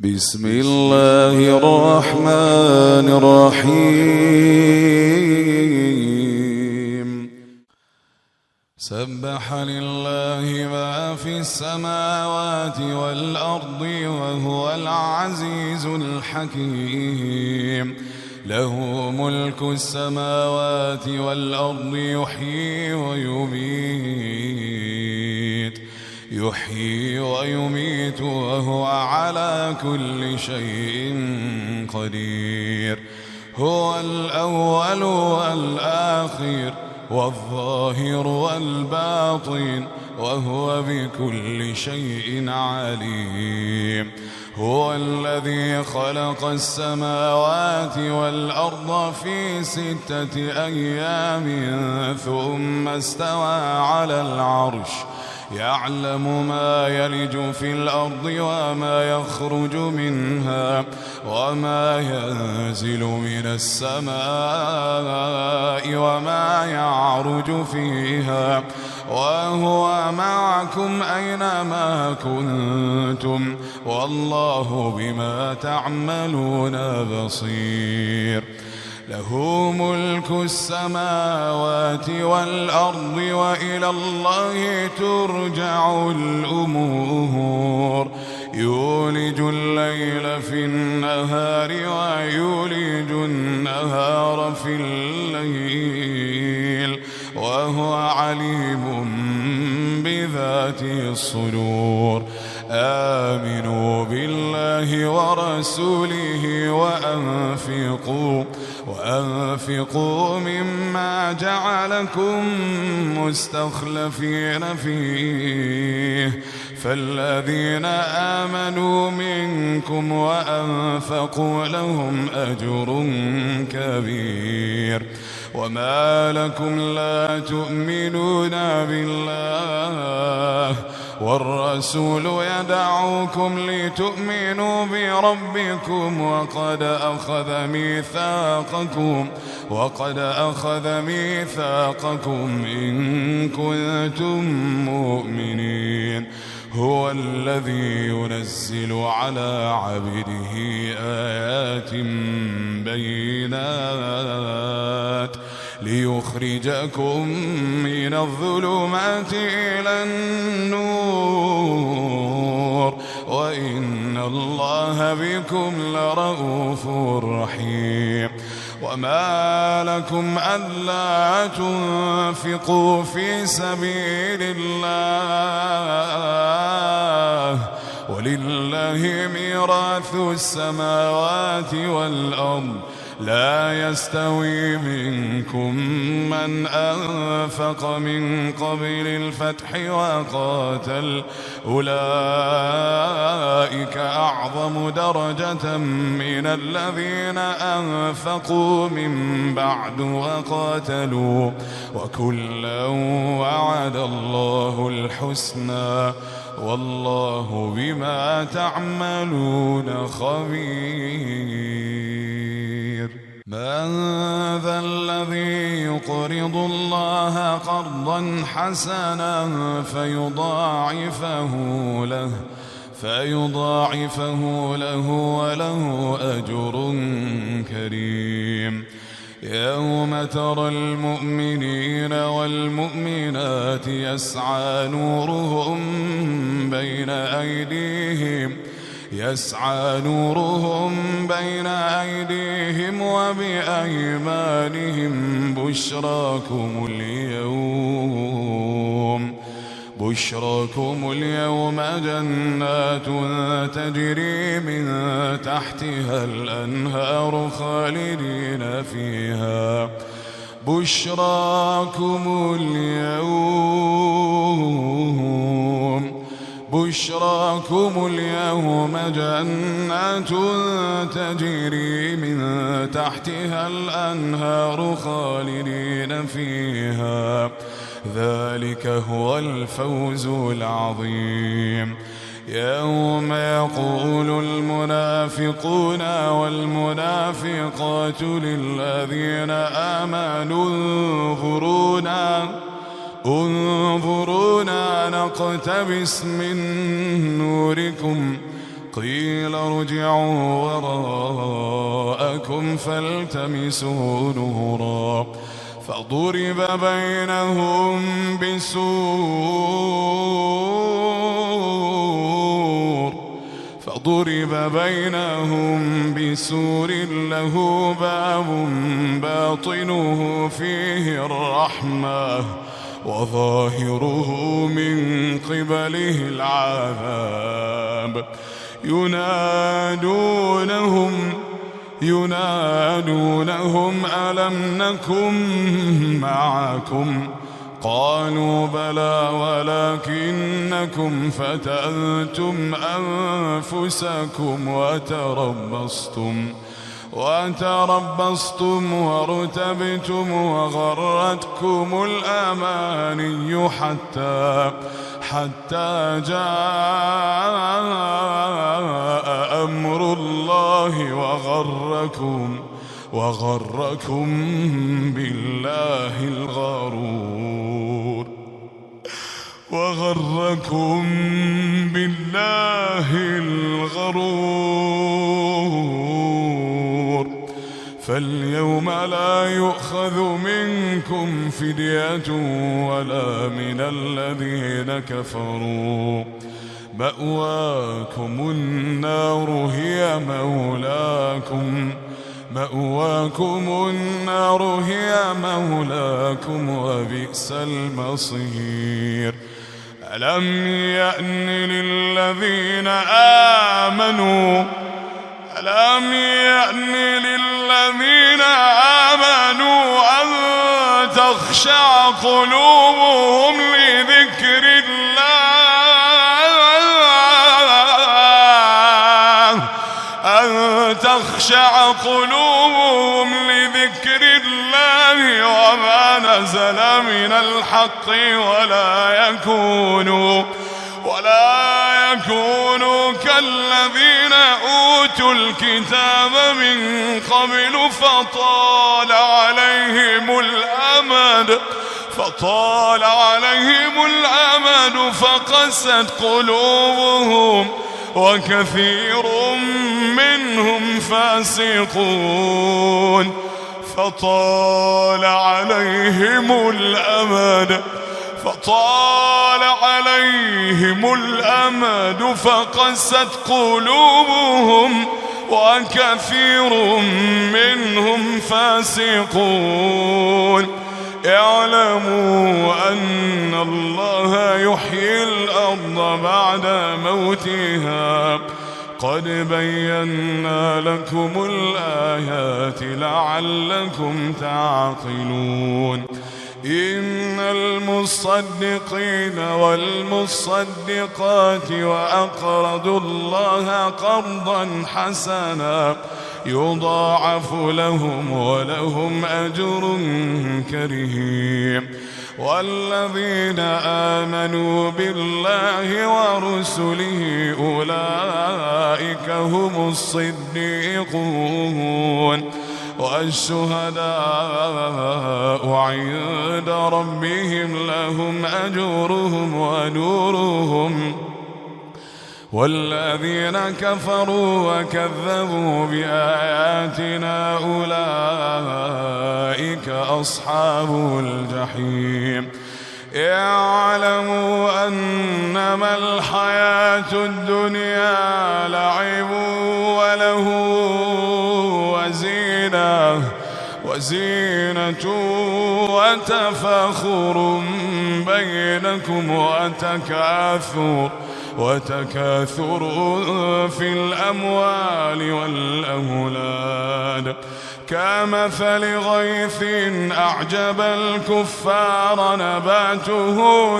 بسم الله الرحمن الرحيم سبح لله ما في السماوات والأرض وهو العزيز الحكيم له ملك السماوات والأرض يحيي ويميت وهو على كل شيء قدير هو الأول والآخر والظاهر والباطن وهو بكل شيء عليم هو الذي خلق السماوات والأرض في 6 أيام ثم استوى على العرش يعلم ما يلج في الأرض وما يخرج منها وما ينزل من السماء وما يعرج فيها وهو معكم أينما كنتم والله بما تعملون بصير له ملك السماوات والأرض وإلى الله ترجع الأمور يولج الليل في النهار ويولج النهار في الليل وهو عليم بذات الصدور آمنوا بالله ورسوله وأنفقوا مما جعلكم مستخلفين فيه فالذين آمنوا منكم وأنفقوا لهم أجر كبير وما لكم لا تؤمنون بالله والرسول يدعوكم لتؤمنوا بربكم وقد أخذ ميثاقكم إن كنتم مؤمنين هو الذي ينزل على عبده آيات بينات ليخرجكم من الظلمات إلى النور وإن الله بكم لرؤوف رحيم وما لكم ألا تنفقوا في سبيل الله ولله ميراث السماوات والأرض لا يستوي منكم من أنفق من قبل الفتح وقاتل أولئك أعظم درجة من الذين أنفقوا من بعد وقاتلوا وكلا وعد الله الحسنى والله بما تعملون خبير من ذا الذي يقرض الله قرضا حسنا فيضاعفه له وله أجر كريم يوم ترى المؤمنين والمؤمنات يسعى نورهم بين أيديهم وبأيمانهم بشراكم اليوم جنات تجري من تحتها الأنهار خالدين فيها بشراكم اليوم جنات تجري من تحتها الأنهار خالدين فيها ذلك هو الفوز العظيم يوم يقول المنافقون والمنافقات للذين آمنوا انظرونا نقتبس من نوركم قيل ارجعوا وراءكم فالتمسوا نورا فضرب بينهم بسور له باب باطنه فيه الرحمة وظاهره من قبله العذاب ينادونهم ألم نكن معكم قالوا بلى ولكنكم فتنتم أنفسكم وتربصتم وارتبتم وغرتكم الأماني حتى جاء أمر الله وغركم بالله الغرور فاليوم لا يؤخذ منكم فدية ولا من الذين كفروا مأواكم النار هي مولاكم وبئس المصير ألم يأن للذين آمنوا أن تخشع قلوبهم لذكر الله وما نزل من الحق ولا يكونوا كالذين أوتوا الكتاب من قبل فطال عليهم الأمد فقست قلوبهم وكثير منهم فاسقون فطال عليهم الأمد فقست قلوبهم وكثير منهم فاسقون اعلموا أن الله يحيي الأرض بعد موتها قد بينا لكم الآيات لعلكم تعقلون إن المصدقين والمصدقات وأقرضوا الله قرضا حسنا يضاعف لهم ولهم أجر كريم والذين آمنوا بالله ورسله أولئك هم الصديقون والشهداء عند ربهم لهم أجرهم ونورهم والذين كفروا وكذبوا بآياتنا أولئك أصحاب الجحيم اعلموا أنما الحياة الدنيا لعب وله وزينة وتفاخر بينكم وتكاثر في الأموال والأولاد كمثل غيث أعجب الكفار نباته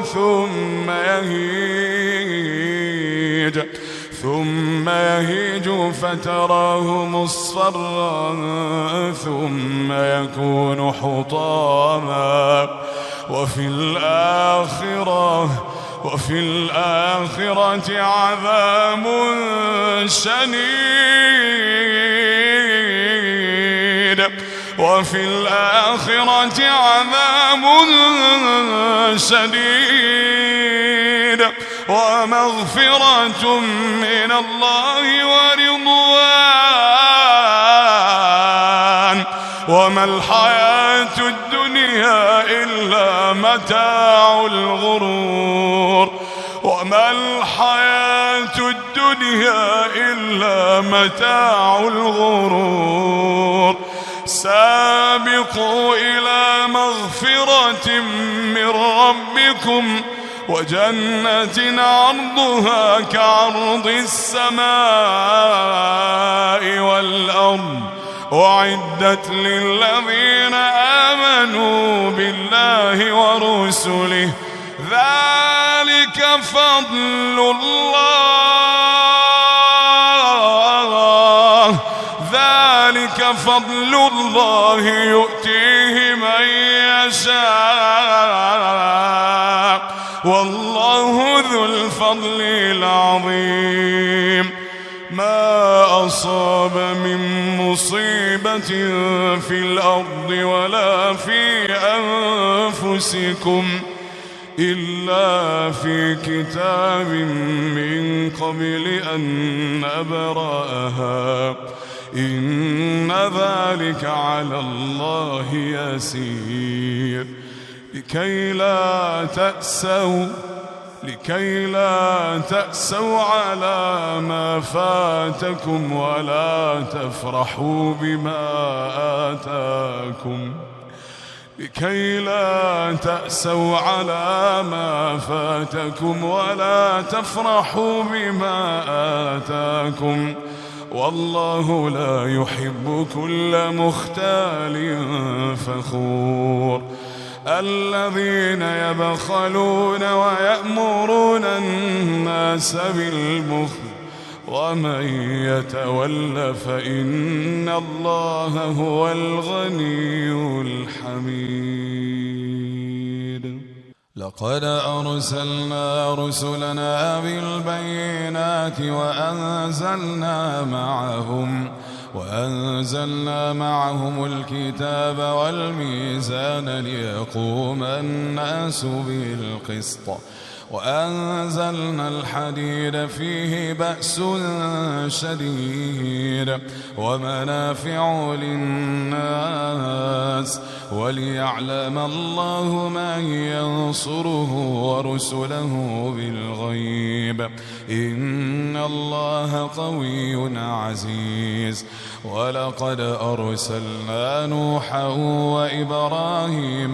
ثم يهيج فتراه مصفرا ثم يكون حطاما وفي الآخرة عذاب شديد ومغفرة من الله ورضوان وما الحياة الدنيا إلا متاع الغرور وما الحياة الدنيا إلا متاع الغرور سابقوا إلى مغفرة من ربكم وجنة عرضها كعرض السماء والأرض أعدت للذين آمنوا بالله ورسله ذلك فضل الله يؤتيه من يشاء والله ذو الفضل العظيم ما أصاب من مصيبة في الأرض ولا في أنفسكم إلا في كتاب من قبل أن نبرأها إن ذلك على الله يسير لكي لا تأسوا على ما فاتكم ولا تفرحوا بما آتاكم لكي لا تأسوا على ما فاتكم ولا تفرحوا بما آتاكم والله لا يحب كل مختال فخور الذين يبخلون ويأمرون الناس بالبخل ومن يتول فإن الله هو الغني الحميد لقد أرسلنا رسلنا بالبينات وأنزلنا معهم الكتاب والميزان ليقوم الناس بالقسط وأنزلنا الحديد فيه بأس شديد ومنافع للناس وليعلم الله من ينصره ورسله بالغيب إن الله قوي عزيز ولقد أرسلنا نوحا وإبراهيم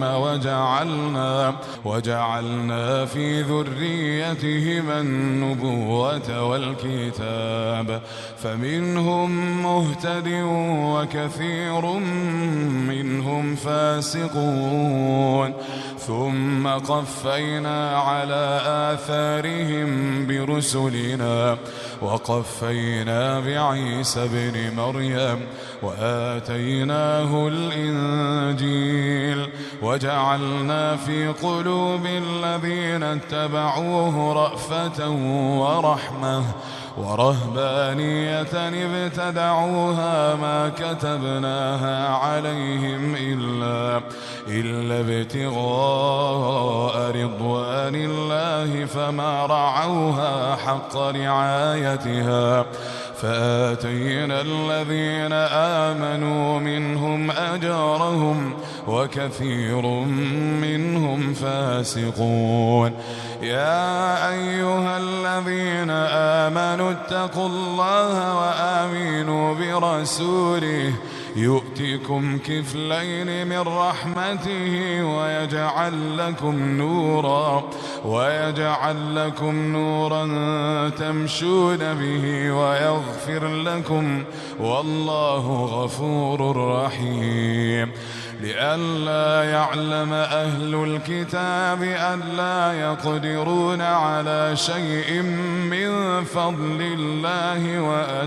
وجعلنا في ذريتهما النبوة والكتاب فمنهم مهتد وكثير منهم فاسقون ثم قفينا على آثارهم برسلنا وقفينا بعيسى ابن مريم وآتيناه الإنجيل وجعلنا في قلوب الذين اتبعوه رأفة ورحمة ورهبانية ابتدعوها ما كتبناها عليهم إلا ابتغاء رضوان الله فما رعوها حق رعايتها فآتينا الذين آمنوا منهم أجرهم وكثير منهم فاسقون يا أيها الذين آمنوا اتقوا الله وآمنوا برسوله يؤتكم كفلين من رحمته ويجعل لكم نورا تمشون به ويغفر لكم والله غفور رحيم لئلا يعلم أهل الكتاب ألا يقدرون على شيء من فضل الله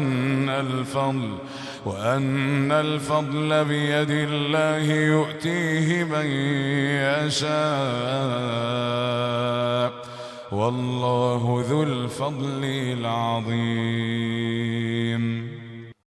وأن الفضل بيد الله يؤتيه من يشاء والله ذو الفضل العظيم